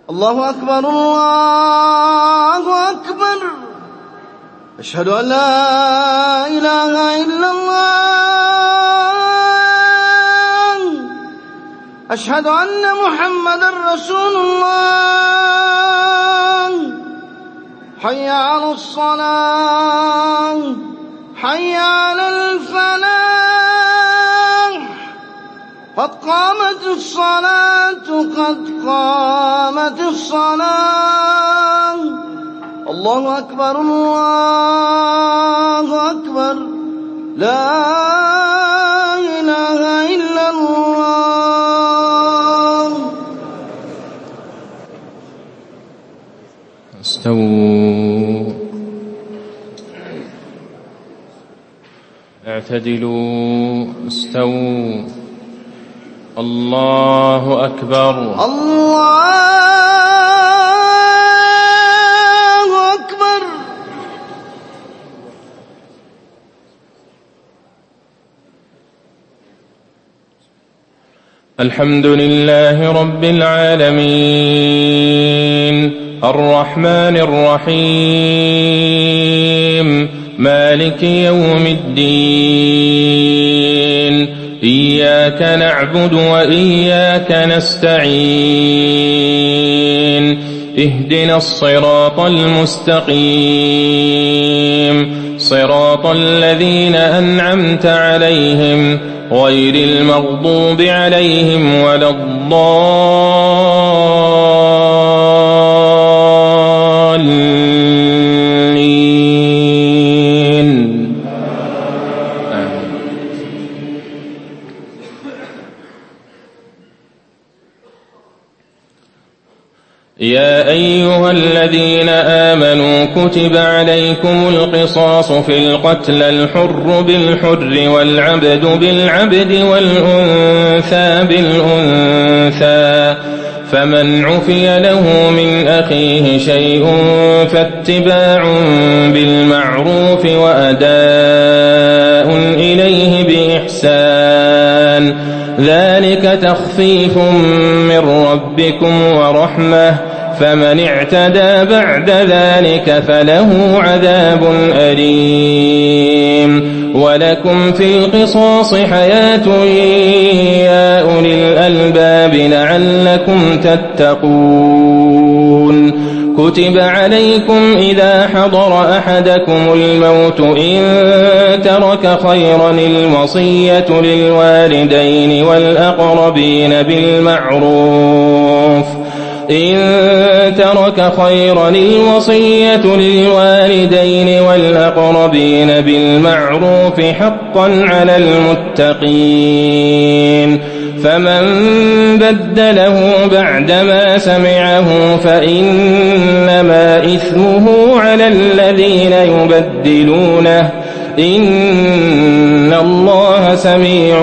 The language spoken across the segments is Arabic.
الله أكبر الله أكبر. أشهد أن لا إله إلا الله. أشهد أن محمدا رسول الله. حي على الصلاة حي على الفلاح. قد قامت الصلاة قد قامت الصلاة. الله أكبر الله أكبر. لا إله إلا الله. استووا اعتدلوا استووا. الله أكبر الله أكبر. الحمد لله رب العالمين الرحمن الرحيم مالك يوم الدين. إياك نعبد وإياك نستعين. اهدنا الصراط المستقيم صراط الذين أنعمت عليهم غير المغضوب عليهم ولا الضالين. يا أيها الذين آمنوا كتب عليكم القصاص في القتلى الحر بالحر والعبد بالعبد والأنثى بالأنثى. فمن عفي له من أخيه شيء فاتباع بالمعروف وأداء إليه بإحسان. ذلك تخفيف من ربكم ورحمة. فمن اعتدى بعد ذلك فله عذاب أليم. ولكم في القصاص حياة يا أولي الألباب لعلكم تتقون. كتب عليكم إذا حضر أحدكم الموت إن ترك خيرا الوصية للوالدين والأقربين بالمعروف. إن ترك خيرا الوصية للوالدين والأقربين بالمعروف حقا على المتقين. فمن بدله بعدما سمعه فإنما إثمه على الذين يبدلونه. إن الله سميع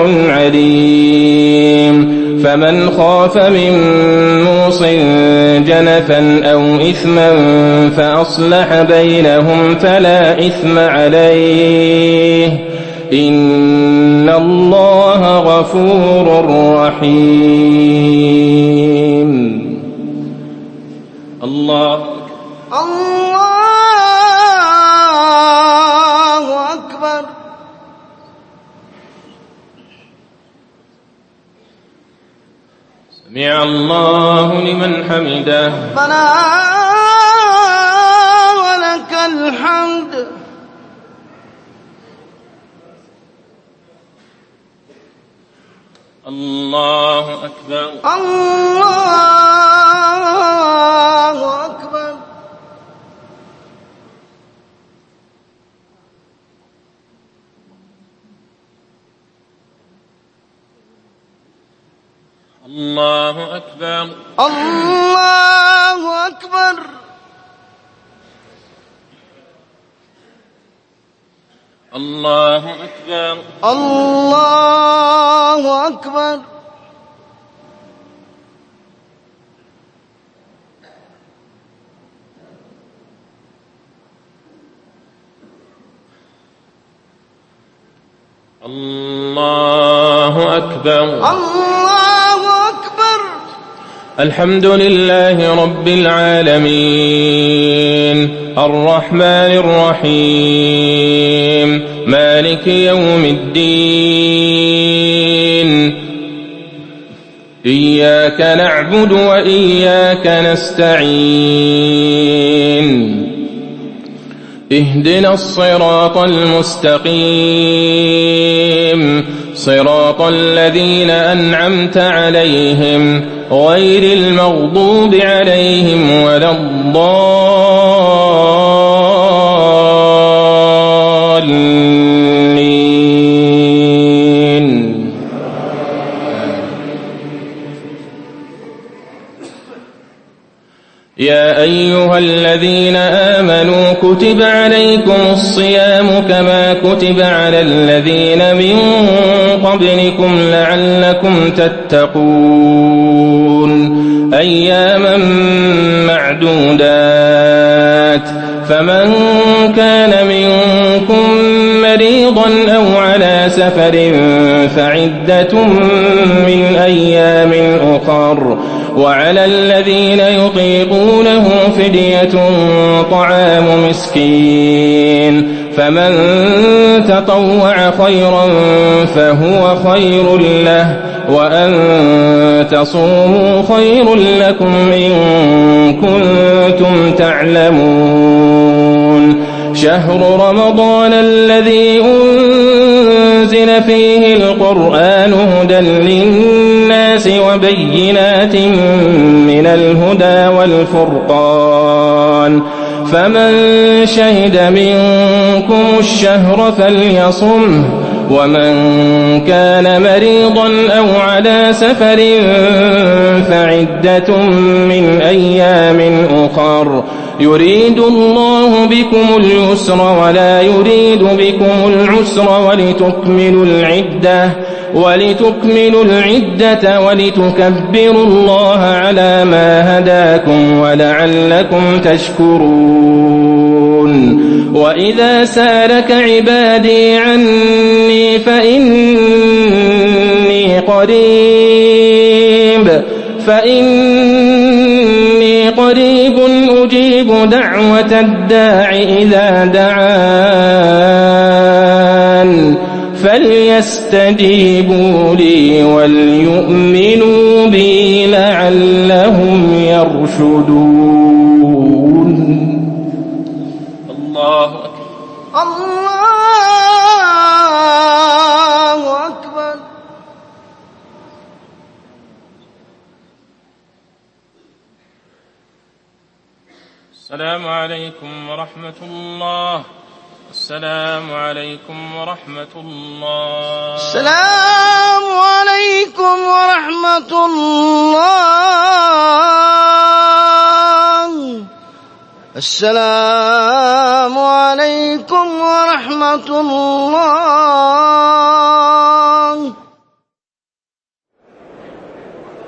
عليم. فمن خاف من موص جنفا أو إثما فأصلح بينهم فلا إثم عليه. إن الله غفور رحيم. الله أكبر. سمع الله لمن حمده. ربنا ولك الحمد. الله أكبر الله أكبر. الله أكبر الله أكبر. الله أكبر الله أكبر. الله أكبر الله أكبر. الحمد لله رب العالمين الرحمن الرحيم مالك يوم الدين إياك نعبد وإياك نستعين اهدنا الصراط المستقيم صراط الذين أنعمت عليهم غير المغضوب عليهم ولا الضالين. يا أيها الذين آمنوا كتب عليكم الصيام كما كتب على الذين من قبلكم لعلكم تتقون أياما معدودات فمن كان منكم مريضا أو على سفر فعدة من أيام أخر وعلى الذين يطيقونه فدية طعام مسكين فمن تطوع خيرا فهو خير له وأن تصوموا خير لكم إن كنتم تعلمون شهر رمضان الذي أنزل فيه القرآن هدى للناس وبينات من الهدى والفرقان فمن شهد منكم الشهر فليصمه ومن كان مريضا أو على سفر فعدة من أيام أخر يريد الله بكم اليسر ولا يريد بكم العسر ولتكملوا العدة ولتكبروا الله على ما هداكم ولعلكم تشكرون وإذا سالك عبادي عني فإني قريب أجيب دعوة الداع إذا دعان فليستجيبوا لي وليؤمنوا بي لعلهم يرشدون. الله أكبر. السلام عليكم ورحمة الله. السلام عليكم ورحمة الله. السلام عليكم ورحمة الله. السلام عليكم ورحمة الله.